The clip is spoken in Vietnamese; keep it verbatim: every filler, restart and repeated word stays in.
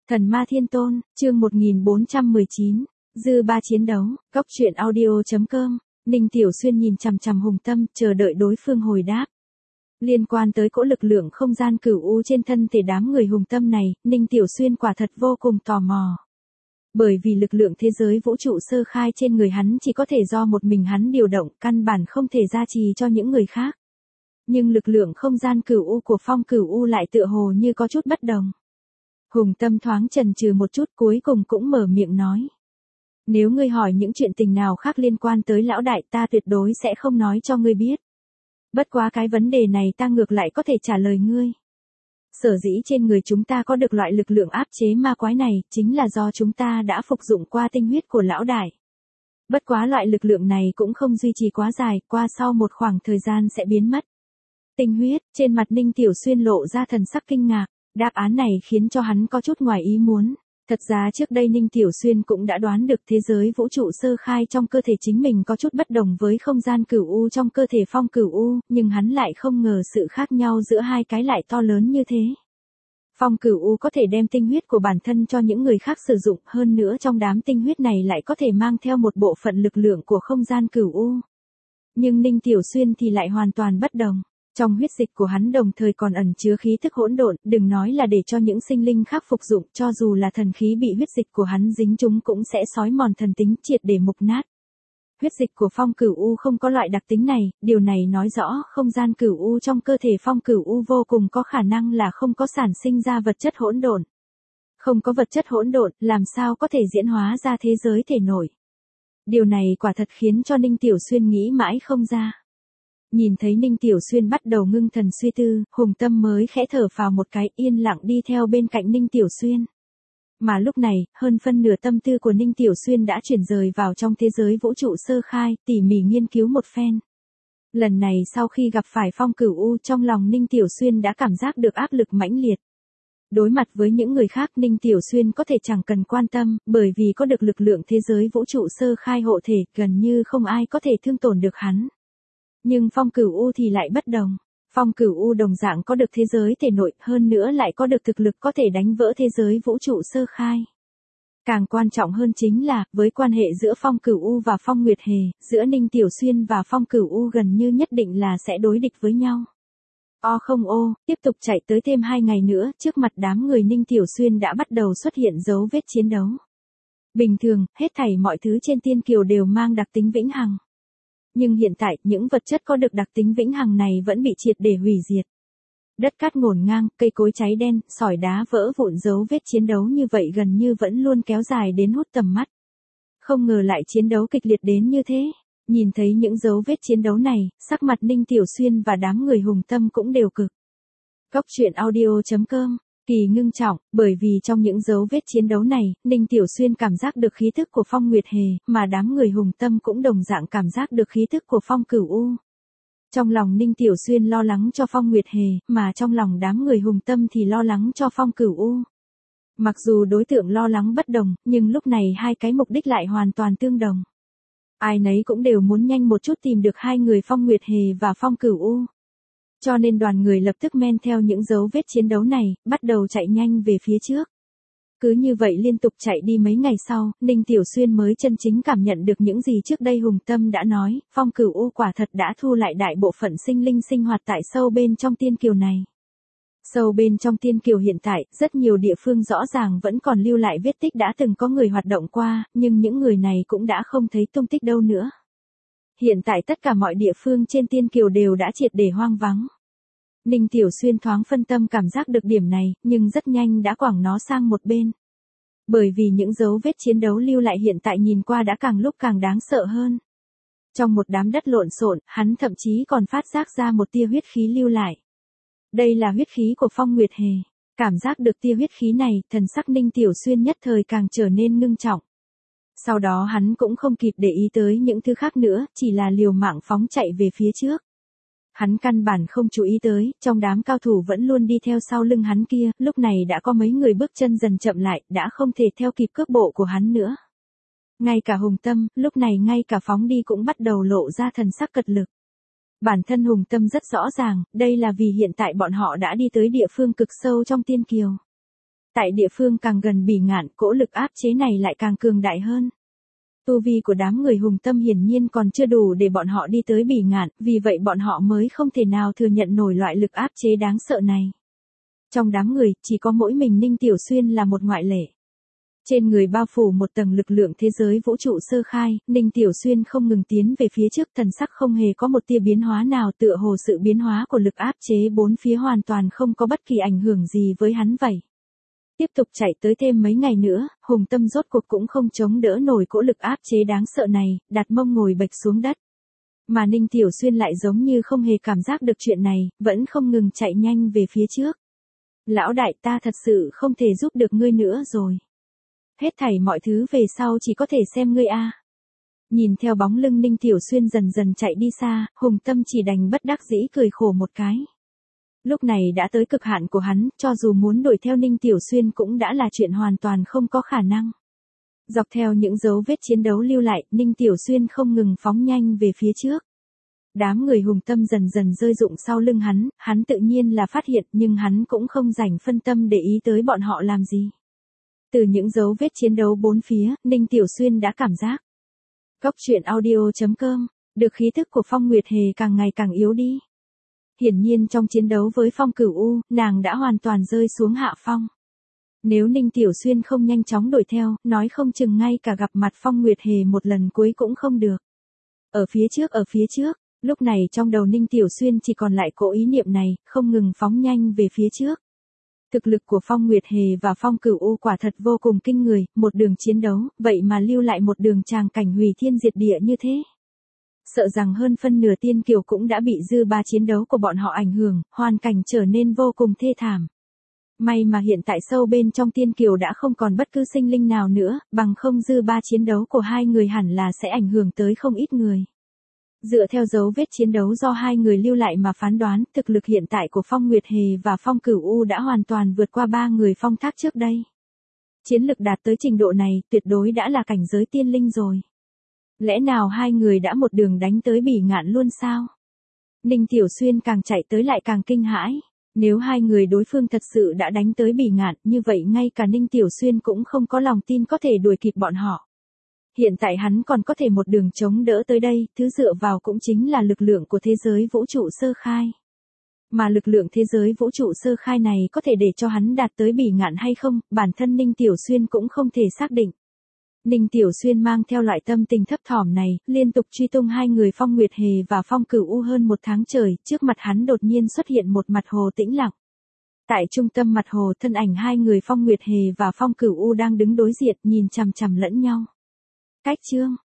Thần Ma Thiên Tôn, chương một nghìn bốn trăm mười chín, dư ba chiến đấu, góc truyện audio.com, Ninh Tiểu Xuyên nhìn chằm chằm Hùng Tâm, chờ đợi đối phương hồi đáp. Liên quan tới cỗ lực lượng không gian cửu u trên thân thể đám người Hùng Tâm này, Ninh Tiểu Xuyên quả thật vô cùng tò mò. Bởi vì lực lượng thế giới vũ trụ sơ khai trên người hắn chỉ có thể do một mình hắn điều động, căn bản không thể gia trì cho những người khác. Nhưng lực lượng không gian cửu u của Phong Cửu U lại tựa hồ như có chút bất đồng. Hùng Tâm thoáng chần chừ một chút, cuối cùng cũng mở miệng nói. Nếu ngươi hỏi những chuyện tình nào khác liên quan tới lão đại, ta tuyệt đối sẽ không nói cho ngươi biết. Bất quá cái vấn đề này ta ngược lại có thể trả lời ngươi. Sở dĩ trên người chúng ta có được loại lực lượng áp chế ma quái này, chính là do chúng ta đã phục dụng qua tinh huyết của lão đại. Bất quá loại lực lượng này cũng không duy trì quá dài, qua sau một khoảng thời gian sẽ biến mất. Tinh huyết, trên mặt Ninh Tiểu Xuyên lộ ra thần sắc kinh ngạc. Đáp án này khiến cho hắn có chút ngoài ý muốn. Thật ra trước đây Ninh Tiểu Xuyên cũng đã đoán được thế giới vũ trụ sơ khai trong cơ thể chính mình có chút bất đồng với không gian cửu u trong cơ thể Phong Cửu U, nhưng hắn lại không ngờ sự khác nhau giữa hai cái lại to lớn như thế. Phong Cửu U có thể đem tinh huyết của bản thân cho những người khác sử dụng, hơn nữa trong đám tinh huyết này lại có thể mang theo một bộ phận lực lượng của không gian cửu u. Nhưng Ninh Tiểu Xuyên thì lại hoàn toàn bất đồng. Trong huyết dịch của hắn đồng thời còn ẩn chứa khí thức hỗn độn, đừng nói là để cho những sinh linh khác phục dụng, cho dù là thần khí bị huyết dịch của hắn dính chúng cũng sẽ xói mòn thần tính, triệt để mục nát. Huyết dịch của Phong Cửu U không có loại đặc tính này, điều này nói rõ không gian cửu u trong cơ thể Phong Cửu U vô cùng có khả năng là không có sản sinh ra vật chất hỗn độn. Không có vật chất hỗn độn, làm sao có thể diễn hóa ra thế giới thể nổi. Điều này quả thật khiến cho Ninh Tiểu Xuyên nghĩ mãi không ra. Nhìn thấy Ninh Tiểu Xuyên bắt đầu ngưng thần suy tư, Hùng Tâm mới khẽ thở phào một cái, yên lặng đi theo bên cạnh Ninh Tiểu Xuyên. Mà lúc này, hơn phân nửa tâm tư của Ninh Tiểu Xuyên đã chuyển rời vào trong thế giới vũ trụ sơ khai, tỉ mỉ nghiên cứu một phen. Lần này sau khi gặp phải Phong Cửu U, trong lòng Ninh Tiểu Xuyên đã cảm giác được áp lực mãnh liệt. Đối mặt với những người khác, Ninh Tiểu Xuyên có thể chẳng cần quan tâm, bởi vì có được lực lượng thế giới vũ trụ sơ khai hộ thể, gần như không ai có thể thương tổn được hắn. Nhưng Phong Cửu U thì lại bất đồng. Phong Cửu U đồng dạng có được thế giới thể nội, hơn nữa lại có được thực lực có thể đánh vỡ thế giới vũ trụ sơ khai. Càng quan trọng hơn chính là, với quan hệ giữa Phong Cửu U và Phong Nguyệt Hề, giữa Ninh Tiểu Xuyên và Phong Cửu U gần như nhất định là sẽ đối địch với nhau. O không ô, tiếp tục chạy tới thêm hai ngày nữa, trước mặt đám người Ninh Tiểu Xuyên đã bắt đầu xuất hiện dấu vết chiến đấu. Bình thường, hết thảy mọi thứ trên tiên kiều đều mang đặc tính vĩnh hằng. Nhưng hiện tại, những vật chất có được đặc tính vĩnh hằng này vẫn bị triệt để hủy diệt. Đất cát ngổn ngang, cây cối cháy đen, sỏi đá vỡ vụn, dấu vết chiến đấu như vậy gần như vẫn luôn kéo dài đến hút tầm mắt. Không ngờ lại chiến đấu kịch liệt đến như thế. Nhìn thấy những dấu vết chiến đấu này, sắc mặt Ninh Tiểu Xuyên và đám người Hùng Tâm cũng đều cực. Góc truyện audio.com, kỳ ngưng trọng, bởi vì trong những dấu vết chiến đấu này, Ninh Tiểu Xuyên cảm giác được khí thức của Phong Nguyệt Hề, mà đám người Hùng Tâm cũng đồng dạng cảm giác được khí thức của Phong Cửu U. Trong lòng Ninh Tiểu Xuyên lo lắng cho Phong Nguyệt Hề, mà trong lòng đám người Hùng Tâm thì lo lắng cho Phong Cửu U. Mặc dù đối tượng lo lắng bất đồng, nhưng lúc này hai cái mục đích lại hoàn toàn tương đồng. Ai nấy cũng đều muốn nhanh một chút tìm được hai người Phong Nguyệt Hề và Phong Cửu U. Cho nên đoàn người lập tức men theo những dấu vết chiến đấu này, bắt đầu chạy nhanh về phía trước. Cứ như vậy liên tục chạy đi mấy ngày sau, Ninh Tiểu Xuyên mới chân chính cảm nhận được những gì trước đây Hùng Tâm đã nói, Phong Cửu U quả thật đã thu lại đại bộ phận sinh linh sinh hoạt tại sâu bên trong tiên kiều này. Sâu bên trong tiên kiều hiện tại, rất nhiều địa phương rõ ràng vẫn còn lưu lại vết tích đã từng có người hoạt động qua, nhưng những người này cũng đã không thấy tung tích đâu nữa. Hiện tại tất cả mọi địa phương trên tiên kiều đều đã triệt để hoang vắng. Ninh Tiểu Xuyên thoáng phân tâm cảm giác được điểm này, nhưng rất nhanh đã quẳng nó sang một bên. Bởi vì những dấu vết chiến đấu lưu lại hiện tại nhìn qua đã càng lúc càng đáng sợ hơn. Trong một đám đất lộn xộn, hắn thậm chí còn phát giác ra một tia huyết khí lưu lại. Đây là huyết khí của Phong Nguyệt Hề. Cảm giác được tia huyết khí này, thần sắc Ninh Tiểu Xuyên nhất thời càng trở nên ngưng trọng. Sau đó hắn cũng không kịp để ý tới những thứ khác nữa, chỉ là liều mạng phóng chạy về phía trước. Hắn căn bản không chú ý tới, trong đám cao thủ vẫn luôn đi theo sau lưng hắn kia, lúc này đã có mấy người bước chân dần chậm lại, đã không thể theo kịp cước bộ của hắn nữa. Ngay cả Hùng Tâm, lúc này ngay cả phóng đi cũng bắt đầu lộ ra thần sắc cật lực. Bản thân Hùng Tâm rất rõ ràng, đây là vì hiện tại bọn họ đã đi tới địa phương cực sâu trong tiên kiều. Tại địa phương càng gần Bỉ Ngạn, cỗ lực áp chế này lại càng cường đại hơn. Tu vi của đám người Hùng Tâm hiển nhiên còn chưa đủ để bọn họ đi tới Bỉ Ngạn, vì vậy bọn họ mới không thể nào thừa nhận nổi loại lực áp chế đáng sợ này. Trong đám người, chỉ có mỗi mình Ninh Tiểu Xuyên là một ngoại lệ. Trên người bao phủ một tầng lực lượng thế giới vũ trụ sơ khai, Ninh Tiểu Xuyên không ngừng tiến về phía trước, thần sắc không hề có một tia biến hóa nào, tựa hồ sự biến hóa của lực áp chế bốn phía hoàn toàn không có bất kỳ ảnh hưởng gì với hắn vậy. Tiếp tục chạy tới thêm mấy ngày nữa, Hùng Tâm rốt cuộc cũng không chống đỡ nổi cỗ lực áp chế đáng sợ này, đặt mông ngồi bệch xuống đất. Mà Ninh Tiểu Xuyên lại giống như không hề cảm giác được chuyện này, vẫn không ngừng chạy nhanh về phía trước. Lão đại, ta thật sự không thể giúp được ngươi nữa rồi. Hết thảy mọi thứ về sau chỉ có thể xem ngươi a. Nhìn theo bóng lưng Ninh Tiểu Xuyên dần dần chạy đi xa, Hùng Tâm chỉ đành bất đắc dĩ cười khổ một cái. Lúc này đã tới cực hạn của hắn, cho dù muốn đuổi theo Ninh Tiểu Xuyên cũng đã là chuyện hoàn toàn không có khả năng. Dọc theo những dấu vết chiến đấu lưu lại, Ninh Tiểu Xuyên không ngừng phóng nhanh về phía trước. Đám người Hùng Tâm dần dần rơi rụng sau lưng hắn, hắn tự nhiên là phát hiện nhưng hắn cũng không rảnh phân tâm để ý tới bọn họ làm gì. Từ những dấu vết chiến đấu bốn phía, Ninh Tiểu Xuyên đã cảm giác. Cốc truyện audio chấm com, được khí thức của Phong Nguyệt Hề càng ngày càng yếu đi. Hiển nhiên trong chiến đấu với Phong Cửu U, nàng đã hoàn toàn rơi xuống hạ phong. Nếu Ninh Tiểu Xuyên không nhanh chóng đuổi theo, nói không chừng ngay cả gặp mặt Phong Nguyệt Hề một lần cuối cũng không được. Ở phía trước ở phía trước, lúc này trong đầu Ninh Tiểu Xuyên chỉ còn lại cỗ ý niệm này, không ngừng phóng nhanh về phía trước. Thực lực của Phong Nguyệt Hề và Phong Cửu U quả thật vô cùng kinh người, một đường chiến đấu, vậy mà lưu lại một đường tràng cảnh hủy thiên diệt địa như thế. Sợ rằng hơn phân nửa tiên kiều cũng đã bị dư ba chiến đấu của bọn họ ảnh hưởng, hoàn cảnh trở nên vô cùng thê thảm. May mà hiện tại sâu bên trong tiên kiều đã không còn bất cứ sinh linh nào nữa, bằng không dư ba chiến đấu của hai người hẳn là sẽ ảnh hưởng tới không ít người. Dựa theo dấu vết chiến đấu do hai người lưu lại mà phán đoán, thực lực hiện tại của Phong Nguyệt Hề và Phong Cửu U đã hoàn toàn vượt qua ba người Phong Thác trước đây. Chiến lực đạt tới trình độ này, tuyệt đối đã là cảnh giới tiên linh rồi. Lẽ nào hai người đã một đường đánh tới Bỉ Ngạn luôn sao? Ninh Tiểu Xuyên càng chạy tới lại càng kinh hãi. Nếu hai người đối phương thật sự đã đánh tới Bỉ Ngạn, như vậy ngay cả Ninh Tiểu Xuyên cũng không có lòng tin có thể đuổi kịp bọn họ. Hiện tại hắn còn có thể một đường chống đỡ tới đây, thứ dựa vào cũng chính là lực lượng của thế giới vũ trụ sơ khai. Mà lực lượng thế giới vũ trụ sơ khai này có thể để cho hắn đạt tới Bỉ Ngạn hay không, bản thân Ninh Tiểu Xuyên cũng không thể xác định. Ninh Tiểu Xuyên mang theo loại tâm tình thấp thỏm này, liên tục truy tung hai người Phong Nguyệt Hề và Phong Cửu U hơn một tháng trời, trước mặt hắn đột nhiên xuất hiện một mặt hồ tĩnh lặng. Tại trung tâm mặt hồ, thân ảnh hai người Phong Nguyệt Hề và Phong Cửu U đang đứng đối diện, nhìn chằm chằm lẫn nhau. Cách chương,